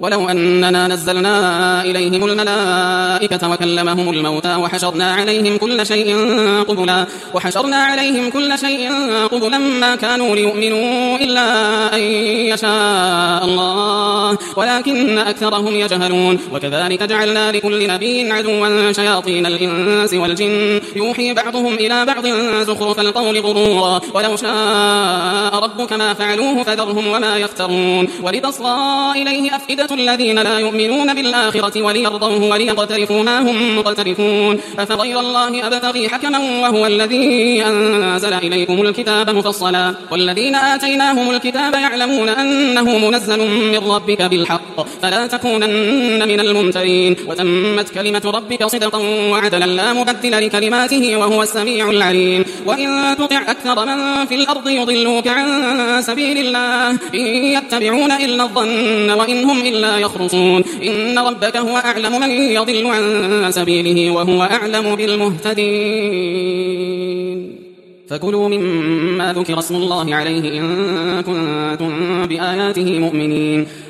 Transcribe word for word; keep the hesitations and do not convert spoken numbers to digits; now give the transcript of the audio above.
ولو أننا نزلنا إليهم الملائكة وكلمهم الموتى وحشرنا عليهم كل شيء قبلا وحشرنا عليهم كل شيء قبلا ما كانوا ليؤمنوا إلا أن يشاء الله ولكن أكثرهم يجهلون. وكذلك جعلنا لكل نبي عدوا شياطين الإنس والجن يوحي بعضهم إلى بعض زخرف القول غرورا ولو شاء ربك ما فعلوه فذرهم وما يفترون. ولتصغى إليه أفئدة الذين لا يؤمنون بالآخرة وليرضوه وليقترفوا ما هم مقترفون. أفغير الله أبتغي حكما وهو الذي أنزل إليكم الكتاب مفصلا والذين آتيناهم الكتاب يعلمون أنه منزل من ربك بالحق فلا تكونن من الممترين. وتمت كلمة ربك صدقا وعدلا لا مبدل لكلماته وهو السميع العليم. وإن تطع أكثر من في الأرض يضلوك عن سبيل الله إن يتبعون إلا الظن وإن هم إلا يخرصون. إن ربك هو أعلم من يضل عن سبيله وهو أعلم بالمهتدين. فكلوا مما ذكر اسم الله عليه إن كنتم بآياته مؤمنين.